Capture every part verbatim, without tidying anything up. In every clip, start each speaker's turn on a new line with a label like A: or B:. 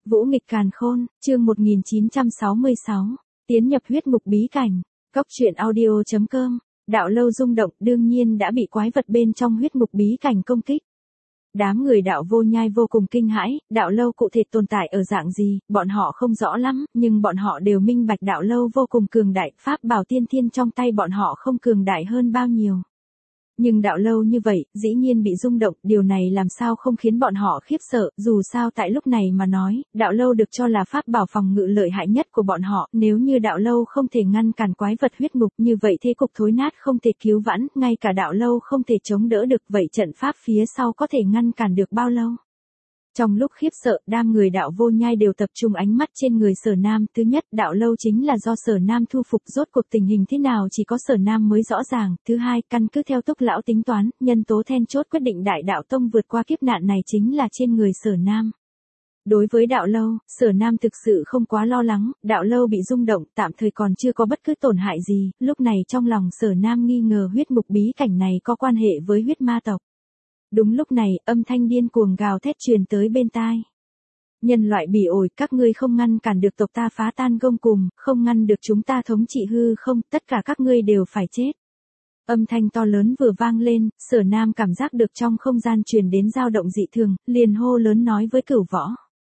A: Vũ nghịch càn khôn, chương một nghìn chín trăm sáu mươi sáu, tiến nhập huyết ngục bí cảnh. Cốc truyện audio chấm com, đạo lâu rung động đương nhiên đã bị quái vật bên trong huyết ngục bí cảnh công kích. Đám người đạo vô nhai vô cùng kinh hãi, đạo lâu cụ thể tồn tại ở dạng gì, bọn họ không rõ lắm, nhưng bọn họ đều minh bạch đạo lâu vô cùng cường đại, pháp bảo tiên thiên trong tay bọn họ không cường đại hơn bao nhiêu. Nhưng đạo lâu như vậy, dĩ nhiên bị rung động, điều này làm sao không khiến bọn họ khiếp sợ, dù sao tại lúc này mà nói, đạo lâu được cho là pháp bảo phòng ngự lợi hại nhất của bọn họ, nếu như đạo lâu không thể ngăn cản quái vật huyết ngục, như vậy thế cục thối nát không thể cứu vãn, ngay cả đạo lâu không thể chống đỡ được, vậy trận pháp phía sau có thể ngăn cản được bao lâu? Trong lúc khiếp sợ, đám người đạo vô nhai đều tập trung ánh mắt trên người Sở Nam, thứ nhất, đạo lâu chính là do Sở Nam thu phục, rốt cuộc tình hình thế nào chỉ có Sở Nam mới rõ ràng, thứ hai, căn cứ theo Túc lão tính toán, nhân tố then chốt quyết định đại đạo tông vượt qua kiếp nạn này chính là trên người Sở Nam. Đối với đạo lâu, Sở Nam thực sự không quá lo lắng, đạo lâu bị rung động, tạm thời còn chưa có bất cứ tổn hại gì, lúc này trong lòng Sở Nam nghi ngờ huyết ngục bí cảnh này có quan hệ với huyết ma tộc. Đúng lúc này, âm thanh điên cuồng gào thét truyền tới bên tai. Nhân loại bỉ ổi, các ngươi không ngăn cản được tộc ta phá tan gông cùm, không ngăn được chúng ta thống trị hư không, tất cả các ngươi đều phải chết. Âm thanh to lớn vừa vang lên, Sở Nam cảm giác được trong không gian truyền đến dao động dị thường, liền hô lớn nói với Cửu Võ.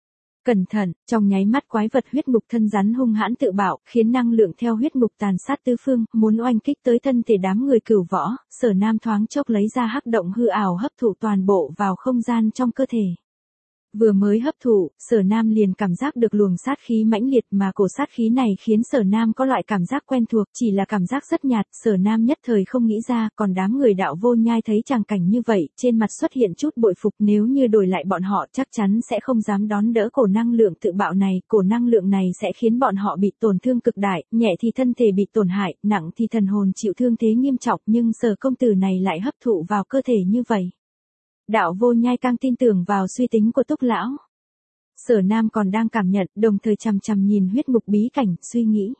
A: Cẩn thận, trong nháy mắt quái vật huyết ngục thân rắn hung hãn tự bạo, khiến năng lượng theo huyết ngục tàn sát tứ phương, muốn oanh kích tới thân thể đám người Cửu Võ, Sở Nam thoáng chốc lấy ra hắc động hư ảo hấp thụ toàn bộ vào không gian trong cơ thể. Vừa mới hấp thụ, Sở Nam liền cảm giác được luồng sát khí mãnh liệt mà cổ sát khí này khiến Sở Nam có loại cảm giác quen thuộc, chỉ là cảm giác rất nhạt, Sở Nam nhất thời không nghĩ ra, còn đám người đạo vô nhai thấy tràng cảnh như vậy, trên mặt xuất hiện chút bội phục, nếu như đổi lại bọn họ chắc chắn sẽ không dám đón đỡ cổ năng lượng tự bạo này, cổ năng lượng này sẽ khiến bọn họ bị tổn thương cực đại, nhẹ thì thân thể bị tổn hại, nặng thì thần hồn chịu thương thế nghiêm trọng, nhưng Sở công tử này lại hấp thụ vào cơ thể như vậy. Đạo vô nhai càng tin tưởng vào suy tính của Túc lão. Sở Nam còn đang cảm nhận, đồng thời chằm chằm nhìn huyết ngục bí cảnh, suy nghĩ.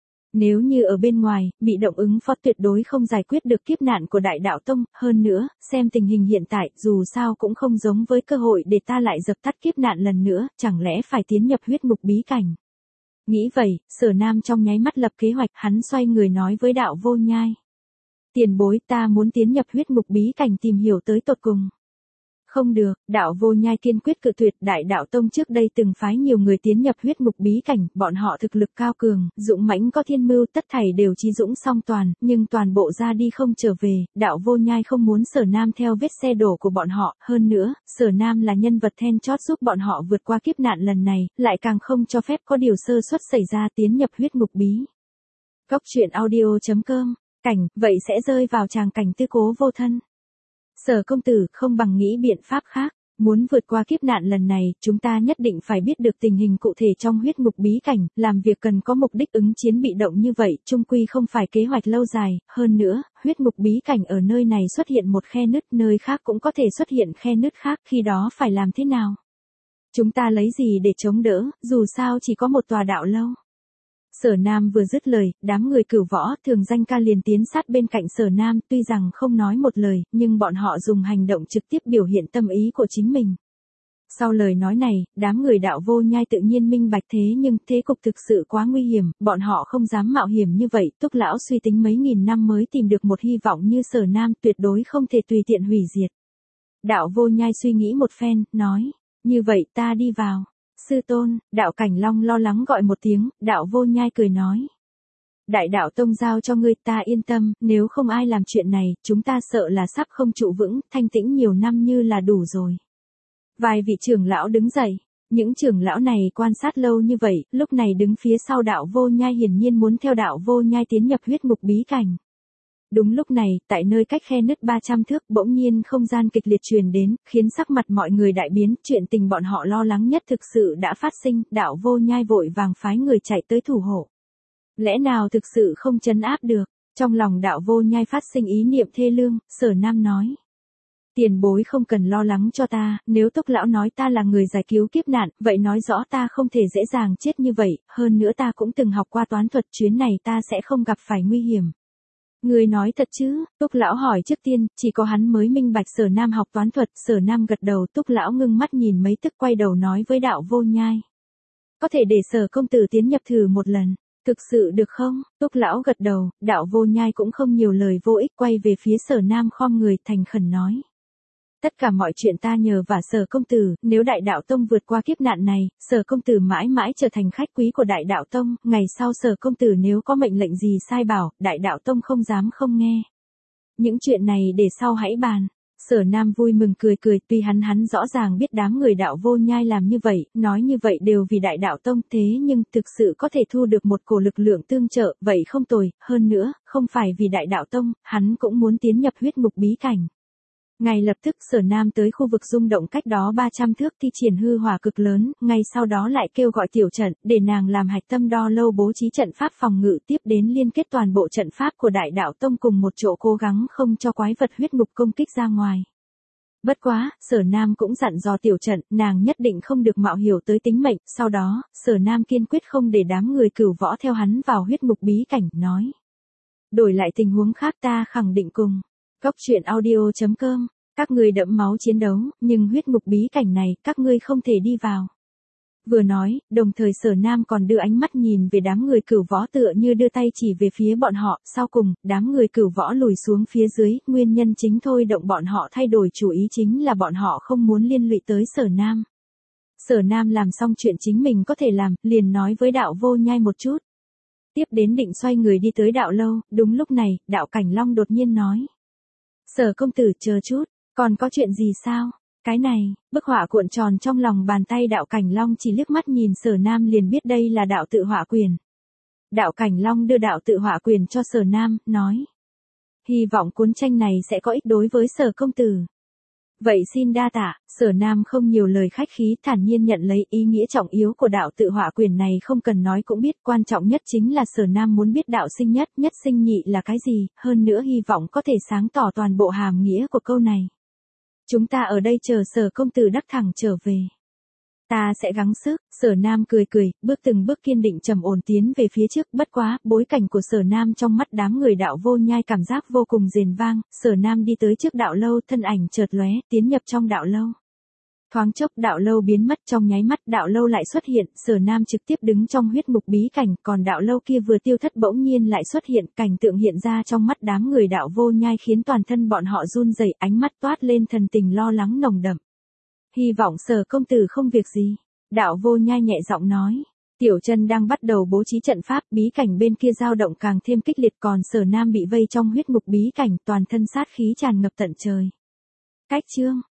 A: Nếu như ở bên ngoài, bị động ứng phó tuyệt đối không giải quyết được kiếp nạn của đại đạo tông, hơn nữa, xem tình hình hiện tại, dù sao cũng không giống với cơ hội để ta lại dập tắt kiếp nạn lần nữa, chẳng lẽ phải tiến nhập huyết ngục bí cảnh. Nghĩ vậy, Sở Nam trong nháy mắt lập kế hoạch, hắn xoay người nói với đạo vô nhai. Tiền bối, ta muốn tiến nhập huyết ngục bí cảnh tìm hiểu tới tột cùng. Không được, đạo vô nhai kiên quyết cự tuyệt, đại đạo tông trước đây từng phái nhiều người tiến nhập huyết ngục bí cảnh, bọn họ thực lực cao cường, dũng mãnh có thiên mưu, tất thảy đều chí dũng song toàn, nhưng toàn bộ ra đi không trở về, đạo vô nhai không muốn Sở Nam theo vết xe đổ của bọn họ, hơn nữa, Sở Nam là nhân vật then chót giúp bọn họ vượt qua kiếp nạn lần này, lại càng không cho phép có điều sơ suất xảy ra tiến nhập huyết ngục bí. Cốc truyện audio chấm com, cảnh, vậy sẽ rơi vào tràng cảnh tư cố vô thân. Sở công tử, không bằng nghĩ biện pháp khác, muốn vượt qua kiếp nạn lần này, chúng ta nhất định phải biết được tình hình cụ thể trong huyết ngục bí cảnh, làm việc cần có mục đích ứng chiến bị động như vậy, chung quy không phải kế hoạch lâu dài, hơn nữa, huyết ngục bí cảnh ở nơi này xuất hiện một khe nứt, nơi khác cũng có thể xuất hiện khe nứt khác, khi đó phải làm thế nào? Chúng ta lấy gì để chống đỡ, dù sao chỉ có một tòa đạo lâu. Sở Nam vừa dứt lời, đám người Cửu Võ thường danh ca liền tiến sát bên cạnh Sở Nam, tuy rằng không nói một lời, nhưng bọn họ dùng hành động trực tiếp biểu hiện tâm ý của chính mình. Sau lời nói này, đám người đạo vô nhai tự nhiên minh bạch thế nhưng thế cục thực sự quá nguy hiểm, bọn họ không dám mạo hiểm như vậy, Túc lão suy tính mấy nghìn năm mới tìm được một hy vọng như Sở Nam tuyệt đối không thể tùy tiện hủy diệt. Đạo vô nhai suy nghĩ một phen, nói, như vậy ta đi vào. Sư tôn, đạo Cảnh Long lo lắng gọi một tiếng, đạo vô nhai cười nói. Đại đạo tông giao cho ngươi, ta yên tâm, nếu không ai làm chuyện này, chúng ta sợ là sắp không trụ vững, thanh tĩnh nhiều năm như là đủ rồi. Vài vị trưởng lão đứng dậy, những trưởng lão này quan sát lâu như vậy, lúc này đứng phía sau đạo vô nhai hiển nhiên muốn theo đạo vô nhai tiến nhập huyết ngục bí cảnh. Đúng lúc này, tại nơi cách khe nứt ba trăm thước, bỗng nhiên không gian kịch liệt truyền đến, khiến sắc mặt mọi người đại biến, chuyện tình bọn họ lo lắng nhất thực sự đã phát sinh, đạo vô nhai vội vàng phái người chạy tới thủ hộ. Lẽ nào thực sự không trấn áp được, trong lòng đạo vô nhai phát sinh ý niệm thê lương, Sở Nam nói. Tiền bối không cần lo lắng cho ta, nếu Túc lão nói ta là người giải cứu kiếp nạn, vậy nói rõ ta không thể dễ dàng chết như vậy, hơn nữa ta cũng từng học qua toán thuật, chuyến này ta sẽ không gặp phải nguy hiểm. Người nói thật chứ? Túc lão hỏi trước tiên, chỉ có hắn mới minh bạch Sở Nam học toán thuật, Sở Nam gật đầu, Túc lão ngưng mắt nhìn mấy tức quay đầu nói với đạo vô nhai. có thể để Sở công tử tiến nhập thử một lần. Thực sự được không? Túc lão gật đầu, Đạo Vô Nhai cũng không nhiều lời vô ích, quay về phía Sở Nam khom người thành khẩn nói. Tất cả mọi chuyện ta nhờ vả Sở công tử, nếu Đại Đạo Tông vượt qua kiếp nạn này, Sở công tử mãi mãi trở thành khách quý của Đại Đạo Tông, ngày sau Sở công tử nếu có mệnh lệnh gì sai bảo, Đại Đạo Tông không dám không nghe. Những chuyện này để sau hãy bàn. Sở Nam vui mừng cười cười, tuy hắn hắn rõ ràng biết đám người Đạo Vô Nhai làm như vậy, nói như vậy đều vì Đại Đạo Tông, thế nhưng thực sự có thể thu được một cổ lực lượng tương trợ, vậy không tồi, hơn nữa, không phải vì Đại Đạo Tông, hắn cũng muốn tiến nhập huyết ngục bí cảnh. Ngay lập tức Sở Nam tới khu vực rung động cách đó ba trăm thước thi triển hư hỏa cực lớn, ngay sau đó lại kêu gọi tiểu trận, để nàng làm hạch tâm đo lâu bố trí trận pháp phòng ngự, tiếp đến liên kết toàn bộ trận pháp của Đại Đạo Tông cùng một chỗ, cố gắng không cho quái vật huyết ngục công kích ra ngoài. Bất quá, Sở Nam cũng dặn dò tiểu trận, nàng nhất định không được mạo hiểu tới tính mệnh, sau đó, Sở Nam kiên quyết không để đám người Cửu Võ theo hắn vào huyết ngục bí cảnh, nói. Đổi lại tình huống khác ta khẳng định cùng. Cốc truyện audio chấm com, các ngươi đẫm máu chiến đấu, nhưng huyết ngục bí cảnh này, các ngươi không thể đi vào. Vừa nói, đồng thời Sở Nam còn đưa ánh mắt nhìn về đám người Cửu Võ, tựa như đưa tay chỉ về phía bọn họ, sau cùng, đám người Cửu Võ lùi xuống phía dưới, nguyên nhân chính thôi động bọn họ thay đổi chủ ý chính là bọn họ không muốn liên lụy tới Sở Nam. Sở Nam làm xong chuyện chính mình có thể làm, liền nói với Đạo Vô Nhai một chút. Tiếp đến định xoay người đi tới Đạo Lâu, đúng lúc này, Đạo Cảnh Long đột nhiên nói. Sở công tử chờ chút, còn có chuyện gì sao? Cái này, bức họa cuộn tròn trong lòng bàn tay Đạo Cảnh Long chỉ liếc mắt nhìn Sở Nam liền biết đây là đạo tự họa quyền. Đạo Cảnh Long đưa đạo tự họa quyền cho Sở Nam, nói. Hy vọng cuốn tranh này sẽ có ích đối với Sở công tử. Vậy xin đa tạ, Sở Nam không nhiều lời khách khí, thản nhiên nhận lấy. Ý nghĩa trọng yếu của đạo tự họa quyền này không cần nói cũng biết, quan trọng nhất chính là Sở Nam muốn biết đạo sinh nhất, nhất sinh nhị là cái gì, hơn nữa hy vọng có thể sáng tỏ toàn bộ hàm nghĩa của câu này. Chúng ta ở đây chờ Sở công tử đắc thẳng trở về. Ta sẽ gắng sức, Sở Nam cười cười, bước từng bước kiên định trầm ổn tiến về phía trước, bất quá, bối cảnh của Sở Nam trong mắt đám người Đạo Vô Nhai cảm giác vô cùng rền vang, Sở Nam đi tới trước Đạo Lâu, thân ảnh chợt lóe, tiến nhập trong Đạo Lâu. Thoáng chốc Đạo Lâu biến mất, trong nháy mắt Đạo Lâu lại xuất hiện, Sở Nam trực tiếp đứng trong huyết ngục bí cảnh, còn Đạo Lâu kia vừa tiêu thất bỗng nhiên lại xuất hiện, cảnh tượng hiện ra trong mắt đám người Đạo Vô Nhai khiến toàn thân bọn họ run rẩy, ánh mắt toát lên thần tình lo lắng nồng đậm. Hy vọng Sở công tử không việc gì. Đạo Vô Nhai nhẹ giọng nói. Tiểu Chân đang bắt đầu bố trí trận pháp, bí cảnh bên kia dao động càng thêm kích liệt, còn Sở Nam bị vây trong huyết ngục bí cảnh, toàn thân sát khí tràn ngập tận trời. Cách chương